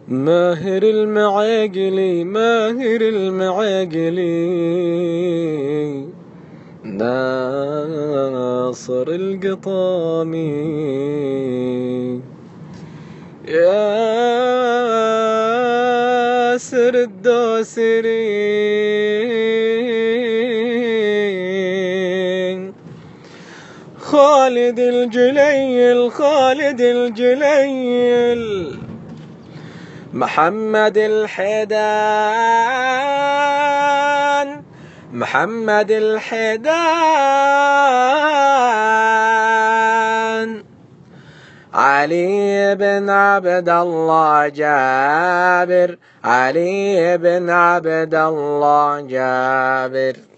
ماهر المعاقلي ماهر المعاقلي ناصر القطامي ياسر الدوسري خالد الجليل خالد الجليل محمد الحيدان محمد الحيدان علي بن عبد الله جابر علي بن عبد الله جابر